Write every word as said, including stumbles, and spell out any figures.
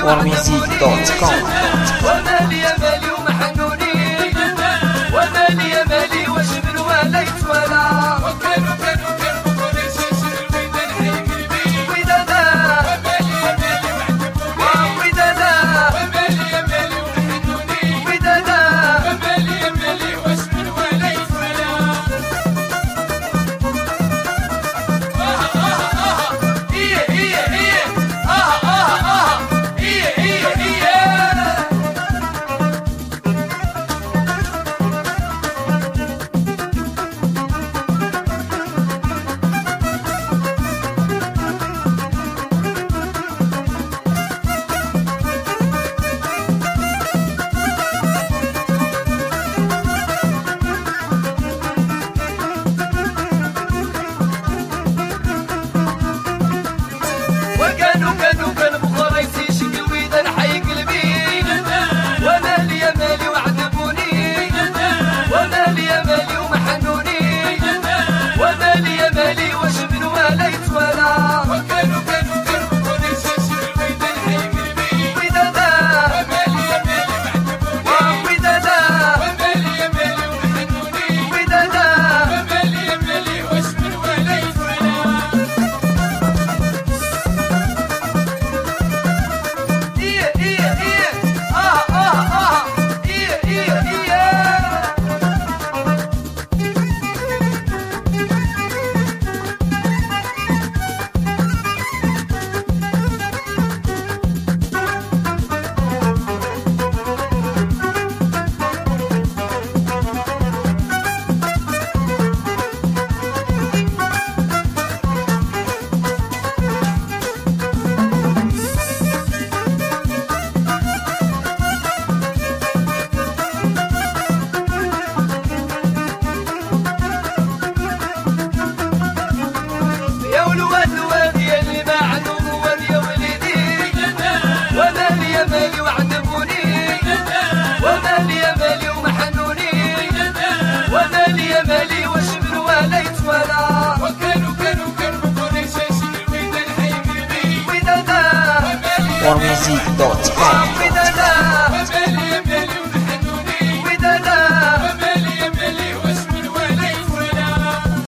فور ميوزيك دوت كوم. ومالي يا مالي ومحنوني ومالي يا مالي واش من ولا يتولى وكانوا كانوا كانوا بكوني شاشر الويدان حي قلبي ودادا ومالي يا مالي وعجبوني ودادا ومالي يا مالي ومحنوني ودادا ومالي يا مالي واش من ولا يتولى اه اه اه ايه ايه ايه اه اه اه ايه ايه ايه وكانوا كانوا كانوا بخرايسي شكل ويدان حي قلبي ومالي يا مالي وعذبوني ومالي يا مالي ومحنوني ومالي يا مالي واش من ولا يتولى وكانوا كانوا كانوا بخرايسي شكل ويدان حي قلبي ودادا ومالي يا مالي وعذبوني ودادا ومالي يا مالي ومحنوني ودادا ومالي يا مالي واش من ولا يتولى إيه إيه إيه آه آه آه إيه إيه إيه يا ولواد الواد يا اللي ما عندهم واد يا وليدي ومالي يا مالي وعذبوني ومالي يا مالي ومحنوني ومالي يا مالي واش من ولا يتولى وكانوا كانوا كانوا بكوني شاشين الويدان حي قلبي ودادا فور ميوزيك دوت كوم.